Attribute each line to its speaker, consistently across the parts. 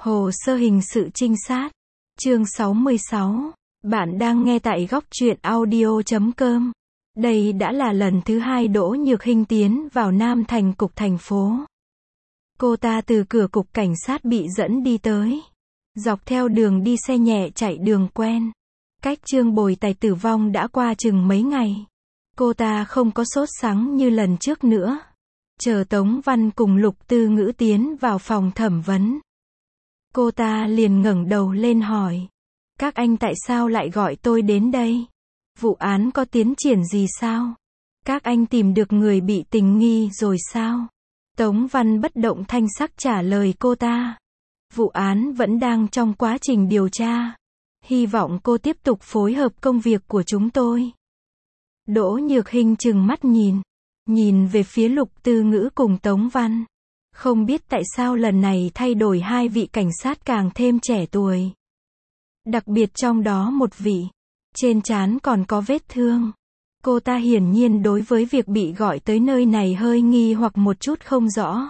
Speaker 1: Hồ sơ hình sự trinh sát. Chương 66. Bạn đang nghe tại góc truyện audio.com. Đây đã là lần thứ 2 Đỗ Nhược Hinh tiến vào Nam Thành cục thành phố. Cô ta từ cửa cục cảnh sát bị dẫn đi tới. Dọc theo đường đi xe nhẹ chạy đường quen. Cách Trương Bồi Tài tử vong đã qua chừng mấy ngày. Cô ta không có sốt sắng như lần trước nữa. Chờ Tống Văn cùng Lục Tư Ngữ tiến vào phòng thẩm vấn. Cô ta liền ngẩng đầu lên hỏi. Các anh tại sao lại gọi tôi đến đây? Vụ án có tiến triển gì sao? Các anh tìm được người bị tình nghi rồi sao? Tống Văn bất động thanh sắc trả lời cô ta. Vụ án vẫn đang trong quá trình điều tra. Hy vọng cô tiếp tục phối hợp công việc của chúng tôi. Đỗ Nhược Hinh trừng mắt nhìn về phía Lục Tư Ngữ cùng Tống Văn. Không biết tại sao lần này thay đổi hai vị cảnh sát càng thêm trẻ tuổi. Đặc biệt trong đó một vị, trên trán còn có vết thương. Cô ta hiển nhiên đối với việc bị gọi tới nơi này hơi nghi hoặc một chút không rõ.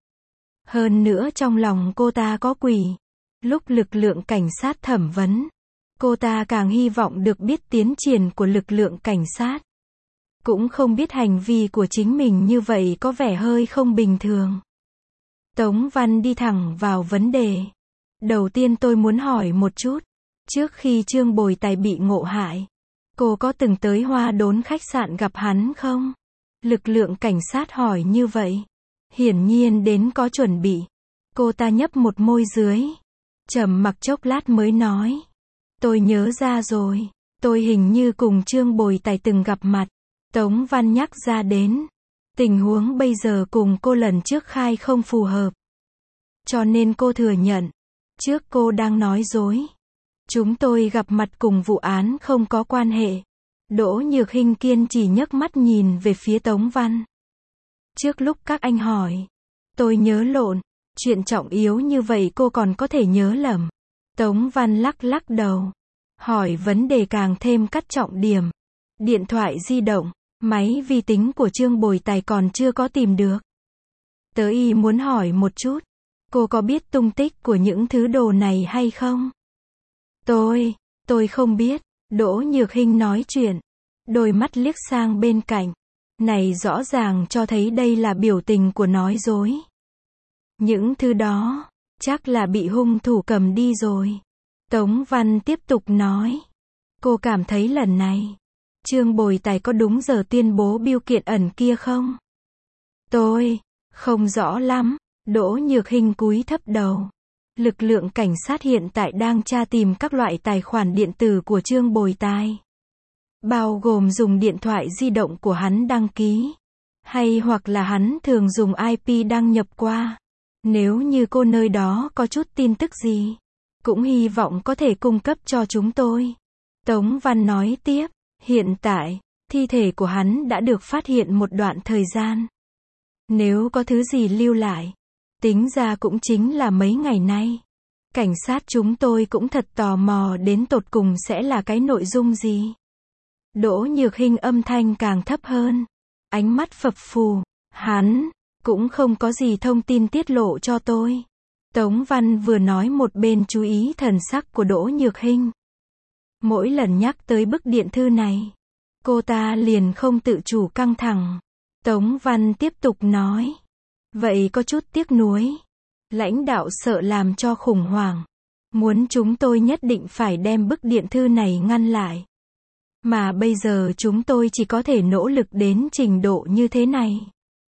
Speaker 1: Hơn nữa trong lòng cô ta có quỷ. Lúc lực lượng cảnh sát thẩm vấn, cô ta càng hy vọng được biết tiến triển của lực lượng cảnh sát. Cũng không biết hành vi của chính mình như vậy có vẻ hơi không bình thường. Tống Văn đi thẳng vào vấn đề. Đầu tiên tôi muốn hỏi một chút. Trước khi Trương Bồi Tài bị ngộ hại, cô có từng tới Hoa Đốn khách sạn gặp hắn không? Lực lượng cảnh sát hỏi như vậy. Hiển nhiên đến có chuẩn bị. Cô ta nhấp một môi dưới. Trầm mặc chốc lát mới nói. Tôi nhớ ra rồi. Tôi hình như cùng Trương Bồi Tài từng gặp mặt. Tống Văn nhắc ra đến. Tình huống bây giờ cùng cô lần trước khai không phù hợp. Cho nên cô thừa nhận. Trước cô đang nói dối. Chúng tôi gặp mặt cùng vụ án không có quan hệ. Đỗ Nhược Hinh kiên trì nhấc mắt nhìn về phía Tống Văn. Trước lúc các anh hỏi, tôi nhớ lộn. Chuyện trọng yếu như vậy cô còn có thể nhớ lầm. Tống Văn lắc đầu. Hỏi vấn đề càng thêm cắt trọng điểm. Điện thoại di động, máy vi tính của Trương Bồi Tài còn chưa có tìm được. Tớ y muốn hỏi một chút. Cô có biết tung tích của những thứ đồ này hay không? Tôi không biết. Đỗ Nhược Hinh nói chuyện. Đôi mắt liếc sang bên cạnh. Này rõ ràng cho thấy đây là biểu tình của nói dối. Những thứ đó, chắc là bị hung thủ cầm đi rồi. Tống Văn tiếp tục nói. Cô cảm thấy lần này, Trương Bồi Tài có đúng giờ tuyên bố biêu kiện ẩn kia không? Tôi không rõ lắm. Đỗ Nhược Hinh cúi thấp đầu. Lực lượng cảnh sát hiện tại đang tra tìm các loại tài khoản điện tử của Trương Bồi Tài. Bao gồm dùng điện thoại di động của hắn đăng ký. Hay hoặc là hắn thường dùng IP đăng nhập qua. Nếu như cô nơi đó có chút tin tức gì, cũng hy vọng có thể cung cấp cho chúng tôi. Tống Văn nói tiếp. Hiện tại, thi thể của hắn đã được phát hiện một đoạn thời gian. Nếu có thứ gì lưu lại, tính ra cũng chính là mấy ngày nay. Cảnh sát chúng tôi cũng thật tò mò đến tột cùng sẽ là cái nội dung gì. Đỗ Nhược Hinh âm thanh càng thấp hơn. Ánh mắt phập phù. Hắn cũng không có gì thông tin tiết lộ cho tôi. Tống Văn vừa nói một bên chú ý thần sắc của Đỗ Nhược Hinh. Mỗi lần nhắc tới bức điện thư này, cô ta liền không tự chủ căng thẳng. Tống Văn tiếp tục nói. Vậy có chút tiếc nuối. Lãnh đạo sợ làm cho khủng hoảng. Muốn chúng tôi nhất định phải đem bức điện thư này ngăn lại. Mà bây giờ chúng tôi chỉ có thể nỗ lực đến trình độ như thế này.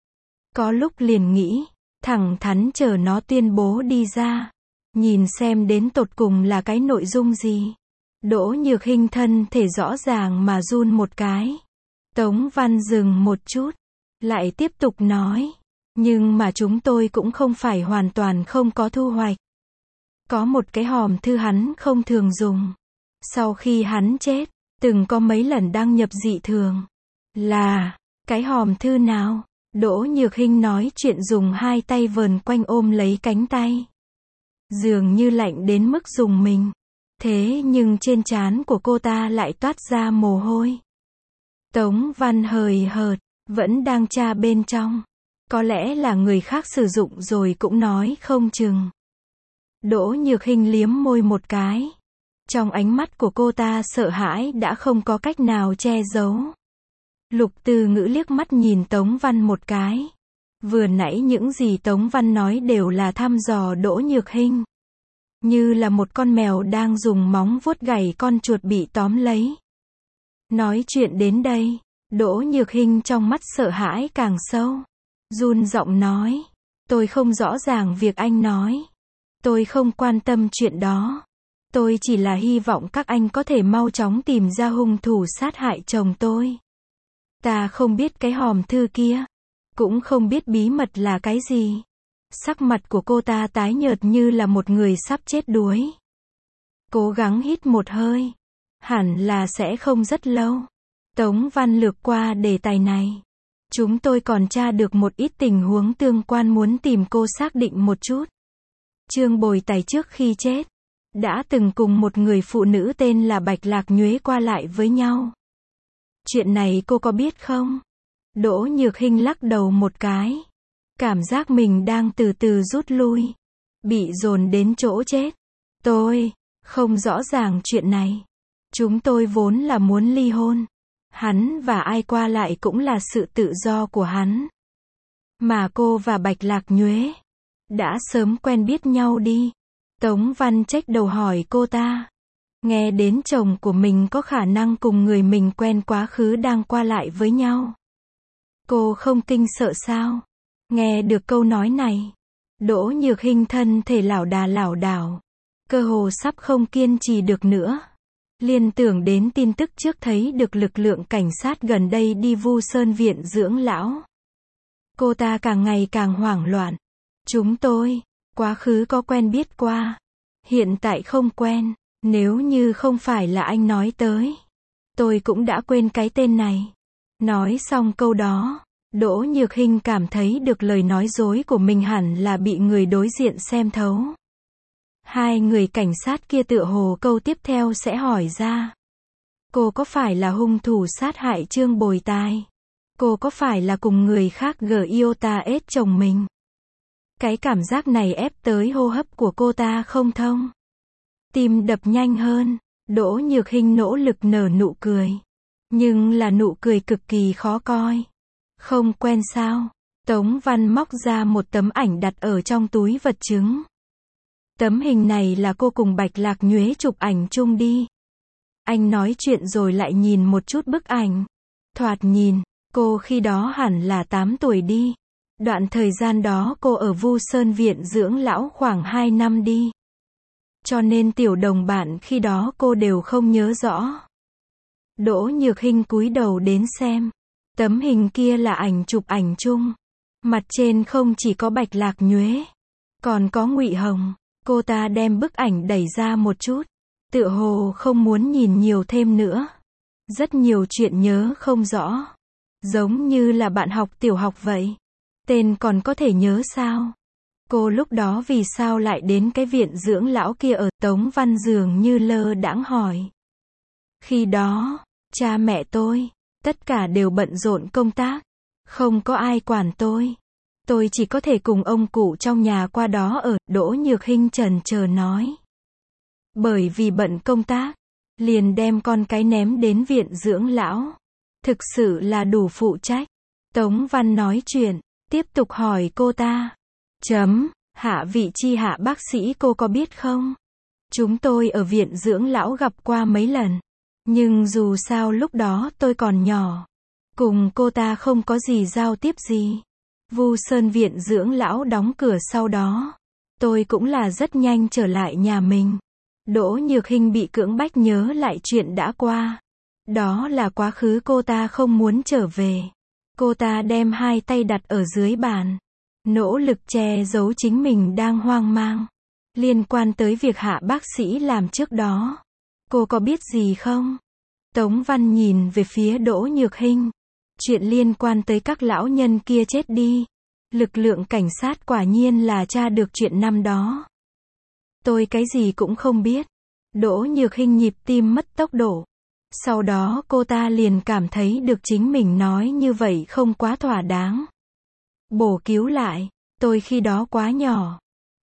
Speaker 1: Có lúc liền nghĩ, thẳng thắn chờ nó tuyên bố đi ra. Nhìn xem đến tột cùng là cái nội dung gì. Đỗ Nhược Hinh thân thể rõ ràng mà run một cái. Tống Văn dừng một chút. Lại tiếp tục nói. Nhưng mà chúng tôi cũng không phải hoàn toàn không có thu hoạch. Có một cái hòm thư hắn không thường dùng. Sau khi hắn chết, từng có mấy lần đăng nhập dị thường. Là, cái hòm thư nào? Đỗ Nhược Hinh nói chuyện dùng hai tay vờn quanh ôm lấy cánh tay. Dường như lạnh đến mức rùng mình. Thế nhưng trên trán của cô ta lại toát ra mồ hôi. Tống Văn hời hợt, vẫn đang tra bên trong. Có lẽ là người khác sử dụng rồi cũng nói không chừng. Đỗ Nhược Hinh liếm môi một cái. Trong ánh mắt của cô ta sợ hãi đã không có cách nào che giấu. Lục Từ Ngữ liếc mắt nhìn Tống Văn một cái. Vừa nãy những gì Tống Văn nói đều là thăm dò Đỗ Nhược Hinh. Như là một con mèo đang dùng móng vuốt gảy con chuột bị tóm lấy. Nói chuyện đến đây, Đỗ Nhược Hinh trong mắt sợ hãi càng sâu. Run giọng nói, tôi không rõ ràng việc anh nói. Tôi không quan tâm chuyện đó. Tôi chỉ là hy vọng các anh có thể mau chóng tìm ra hung thủ sát hại chồng tôi. Ta không biết cái hòm thư kia. Cũng không biết bí mật là cái gì. Sắc mặt của cô ta tái nhợt như là một người sắp chết đuối. Cố gắng hít một hơi. Hẳn là sẽ không rất lâu. Tống Văn lược qua đề tài này. Chúng tôi còn tra được một ít tình huống tương quan muốn tìm cô xác định một chút. Trương Bồi Tài trước khi chết, đã từng cùng một người phụ nữ tên là Bạch Lạc Nhuế qua lại với nhau. Chuyện này cô có biết không? Đỗ Nhược Hinh lắc đầu một cái. Cảm giác mình đang từ từ rút lui. Bị dồn đến chỗ chết. Tôi không rõ ràng chuyện này. Chúng tôi vốn là muốn ly hôn. Hắn và ai qua lại cũng là sự tự do của hắn. Mà cô và Bạch Lạc Nhuế đã sớm quen biết nhau đi. Tống Văn trách đầu hỏi cô ta. Nghe đến chồng của mình có khả năng cùng người mình quen quá khứ đang qua lại với nhau. Cô không kinh sợ sao? Nghe được câu nói này, Đỗ Nhược Hinh thân thể lảo đảo, cơ hồ sắp không kiên trì được nữa. Liên tưởng đến tin tức trước thấy được lực lượng cảnh sát gần đây đi Vu Sơn viện dưỡng lão. Cô ta càng ngày càng hoảng loạn. Chúng tôi, quá khứ có quen biết qua. Hiện tại không quen, nếu như không phải là anh nói tới. Tôi cũng đã quên cái tên này. Nói xong câu đó, Đỗ Nhược Hinh cảm thấy được lời nói dối của mình hẳn là bị người đối diện xem thấu. Hai người cảnh sát kia tựa hồ câu tiếp theo sẽ hỏi ra. Cô có phải là hung thủ sát hại Trương Bồi Tài? Cô có phải là cùng người khác yêu ta ết chồng mình? Cái cảm giác này ép tới hô hấp của cô ta không thông. Tim đập nhanh hơn, Đỗ Nhược Hinh nỗ lực nở nụ cười. Nhưng là nụ cười cực kỳ khó coi. Không quen sao? Tống Văn móc ra một tấm ảnh đặt ở trong túi vật chứng. Tấm hình này là cô cùng Bạch Lạc Nhuế chụp ảnh chung đi. Anh nói chuyện rồi lại nhìn một chút bức ảnh. Thoạt nhìn, cô khi đó hẳn là 8 tuổi đi. Đoạn thời gian đó cô ở Vu Sơn viện dưỡng lão khoảng 2 năm đi. Cho nên tiểu đồng bạn khi đó cô đều không nhớ rõ. Đỗ Nhược Hinh cúi đầu đến xem. Tấm hình kia là ảnh chụp ảnh chung. Mặt trên không chỉ có Bạch Lạc Nhuế, còn có Ngụy Hồng. Cô ta đem bức ảnh đẩy ra một chút. Tựa hồ không muốn nhìn nhiều thêm nữa. Rất nhiều chuyện nhớ không rõ. Giống như là bạn học tiểu học vậy. Tên còn có thể nhớ sao? Cô lúc đó vì sao lại đến cái viện dưỡng lão kia ở? Tống Văn dường như lơ đãng hỏi. Khi đó, cha mẹ tôi, tất cả đều bận rộn công tác. Không có ai quản tôi. Tôi chỉ có thể cùng ông cụ trong nhà qua đó ở. Đỗ Nhược Hinh chần chờ nói. Bởi vì bận công tác, liền đem con cái ném đến viện dưỡng lão. Thực sự là đủ phụ trách. Tống Văn nói chuyện, tiếp tục hỏi cô ta. Hạ vị chi Hạ bác sĩ cô có biết không? Chúng tôi ở viện dưỡng lão gặp qua mấy lần. Nhưng dù sao lúc đó tôi còn nhỏ. Cùng cô ta không có gì giao tiếp gì. Vu Sơn viện dưỡng lão đóng cửa sau đó. Tôi cũng là rất nhanh trở lại nhà mình. Đỗ Nhược Hinh bị cưỡng bách nhớ lại chuyện đã qua. Đó là quá khứ cô ta không muốn trở về. Cô ta đem hai tay đặt ở dưới bàn. Nỗ lực che giấu chính mình đang hoang mang. Liên quan tới việc Hạ bác sĩ làm trước đó. Cô có biết gì không? Tống Văn nhìn về phía Đỗ Nhược Hinh. Chuyện liên quan tới các lão nhân kia chết đi. Lực lượng cảnh sát quả nhiên là tra được chuyện năm đó. Tôi cái gì cũng không biết. Đỗ Nhược Hinh nhịp tim mất tốc độ. Sau đó cô ta liền cảm thấy được chính mình nói như vậy không quá thỏa đáng. Bổ cứu lại, tôi khi đó quá nhỏ.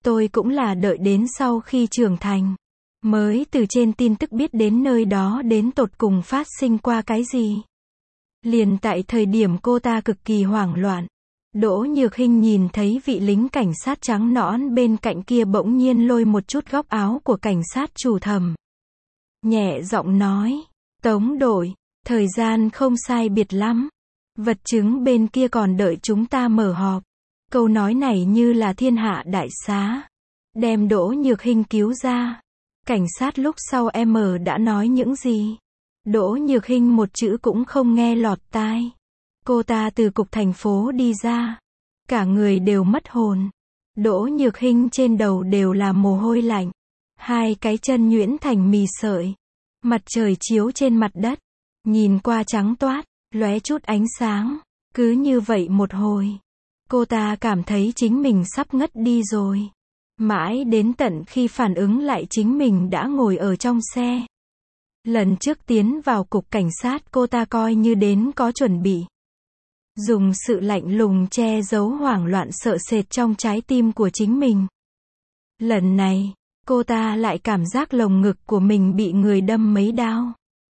Speaker 1: Tôi cũng là đợi đến sau khi trưởng thành, mới từ trên tin tức biết đến nơi đó đến tột cùng phát sinh qua cái gì. Liền tại thời điểm cô ta cực kỳ hoảng loạn, Đỗ Nhược Hinh nhìn thấy vị lính cảnh sát trắng nõn bên cạnh kia bỗng nhiên lôi một chút góc áo của cảnh sát chủ thẩm. Nhẹ giọng nói, Tống đội, thời gian không sai biệt lắm. Vật chứng bên kia còn đợi chúng ta mở họp. Câu nói này như là thiên hạ đại xá. Đem Đỗ Nhược Hinh cứu ra. Cảnh sát lúc sau em đã nói những gì? Đỗ Nhược Hinh một chữ cũng không nghe lọt tai. Cô ta từ cục thành phố đi ra. Cả người đều mất hồn. Đỗ Nhược Hinh trên đầu đều là mồ hôi lạnh. Hai cái chân nhuyễn thành mì sợi. Mặt trời chiếu trên mặt đất. Nhìn qua trắng toát, lóe chút ánh sáng. Cứ như vậy một hồi. Cô ta cảm thấy chính mình sắp ngất đi rồi. Mãi đến tận khi phản ứng lại chính mình đã ngồi ở trong xe. Lần trước tiến vào cục cảnh sát cô ta coi như đến có chuẩn bị. Dùng sự lạnh lùng che giấu hoảng loạn sợ sệt trong trái tim của chính mình. Lần này, cô ta lại cảm giác lồng ngực của mình bị người đâm mấy đao.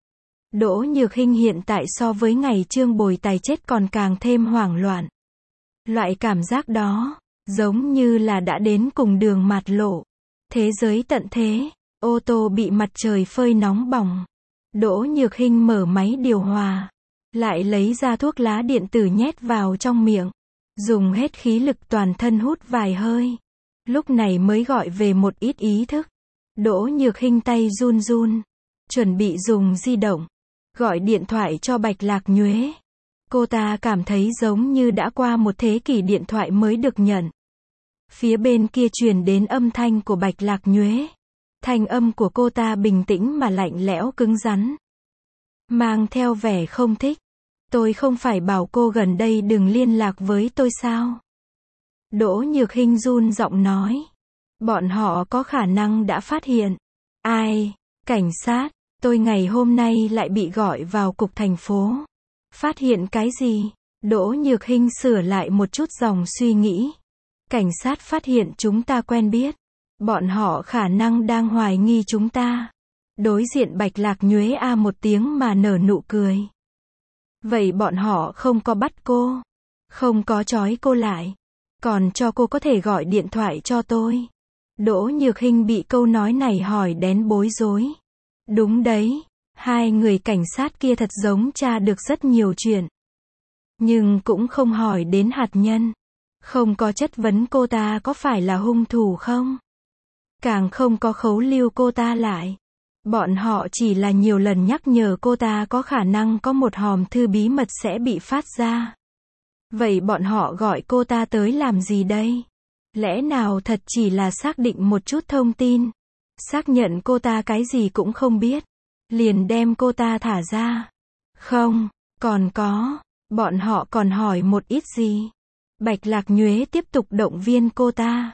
Speaker 1: Đỗ Nhược Hinh hiện tại so với ngày Trương Bồi Tài chết còn càng thêm hoảng loạn. Loại cảm giác đó, giống như là đã đến cùng đường mạt lộ. Thế giới tận thế, ô tô bị mặt trời phơi nóng bỏng. Đỗ Nhược Hinh mở máy điều hòa. Lại lấy ra thuốc lá điện tử nhét vào trong miệng. Dùng hết khí lực toàn thân hút vài hơi. Lúc này mới gọi về một ít ý thức. Đỗ Nhược Hinh tay run run. Chuẩn bị dùng di động. Gọi điện thoại cho Bạch Lạc Nhuế. Cô ta cảm thấy giống như đã qua một thế kỷ điện thoại mới được nhận. Phía bên kia truyền đến âm thanh của Bạch Lạc Nhuế. Thanh âm của cô ta bình tĩnh mà lạnh lẽo cứng rắn. Mang theo vẻ không thích. Tôi không phải bảo cô gần đây đừng liên lạc với tôi sao? Đỗ Nhược Hinh run giọng nói. Bọn họ có khả năng đã phát hiện. Ai? Cảnh sát. Tôi ngày hôm nay lại bị gọi vào cục thành phố. Phát hiện cái gì? Đỗ Nhược Hinh sửa lại một chút dòng suy nghĩ. Cảnh sát phát hiện chúng ta quen biết. Bọn họ khả năng đang hoài nghi chúng ta. Đối diện Bạch Lạc Nhuế a một tiếng mà nở nụ cười. Vậy bọn họ không có bắt cô. Không có trói cô lại. Còn cho cô có thể gọi điện thoại cho tôi. Đỗ Nhược Hinh bị câu nói này hỏi đến bối rối. Đúng đấy. Hai người cảnh sát kia thật giống tra được rất nhiều chuyện. Nhưng cũng không hỏi đến hạt nhân. Không có chất vấn cô ta có phải là hung thủ không. Càng không có khấu lưu cô ta lại. Bọn họ chỉ là nhiều lần nhắc nhở cô ta có khả năng có một hòm thư bí mật sẽ bị phát ra. Vậy bọn họ gọi cô ta tới làm gì đây? Lẽ nào thật chỉ là xác định một chút thông tin? Xác nhận cô ta cái gì cũng không biết. Liền đem cô ta thả ra. Không, còn có. Bọn họ còn hỏi một ít gì? Bạch Lạc Nhuế tiếp tục động viên cô ta.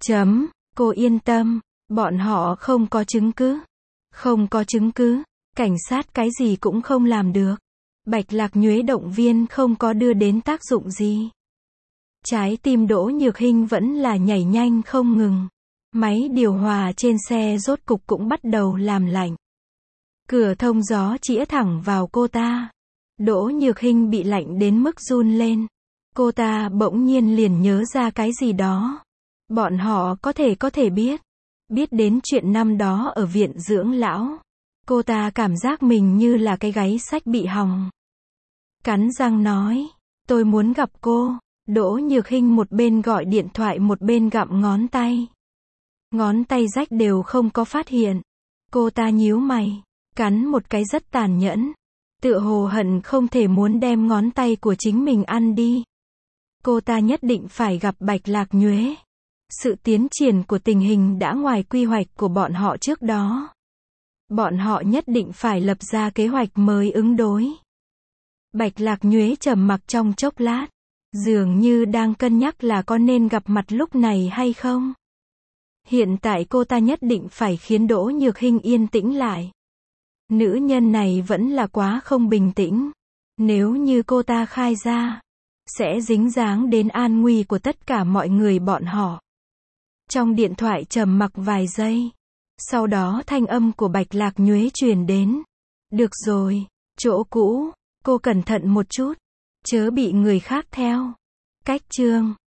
Speaker 1: Cô yên tâm. Bọn họ không có chứng cứ. Không có chứng cứ. Cảnh sát cái gì cũng không làm được. Bạch Lạc Nhuế động viên không có đưa đến tác dụng gì. Trái tim Đỗ Nhược Hinh vẫn là nhảy nhanh không ngừng. Máy điều hòa trên xe rốt cục cũng bắt đầu làm lạnh. Cửa thông gió chĩa thẳng vào cô ta. Đỗ Nhược Hinh bị lạnh đến mức run lên. Cô ta bỗng nhiên liền nhớ ra cái gì đó. Bọn họ có thể biết. Biết đến chuyện năm đó ở viện dưỡng lão. Cô ta cảm giác mình như là cái gáy sách bị hỏng. Cắn răng nói. Tôi muốn gặp cô. Đỗ Nhược Hinh một bên gọi điện thoại một bên gặm ngón tay. Ngón tay rách đều không có phát hiện. Cô ta nhíu mày. Cắn một cái rất tàn nhẫn. Tựa hồ hận không thể muốn đem ngón tay của chính mình ăn đi. Cô ta nhất định phải gặp Bạch Lạc Nhuế. Sự tiến triển của tình hình đã ngoài quy hoạch của bọn họ trước đó. Bọn họ nhất định phải lập ra kế hoạch mới ứng đối. Bạch Lạc Nhuế trầm mặc trong chốc lát. Dường như đang cân nhắc là có nên gặp mặt lúc này hay không. Hiện tại cô ta nhất định phải khiến Đỗ Nhược Hinh yên tĩnh lại. Nữ nhân này vẫn là quá không bình tĩnh. Nếu như cô ta khai ra, sẽ dính dáng đến an nguy của tất cả mọi người bọn họ. Trong điện thoại trầm mặc vài giây. Sau đó thanh âm của Bạch Lạc Nhuế truyền đến. Được rồi, chỗ cũ, cô cẩn thận một chút. Chớ bị người khác theo. Cách chương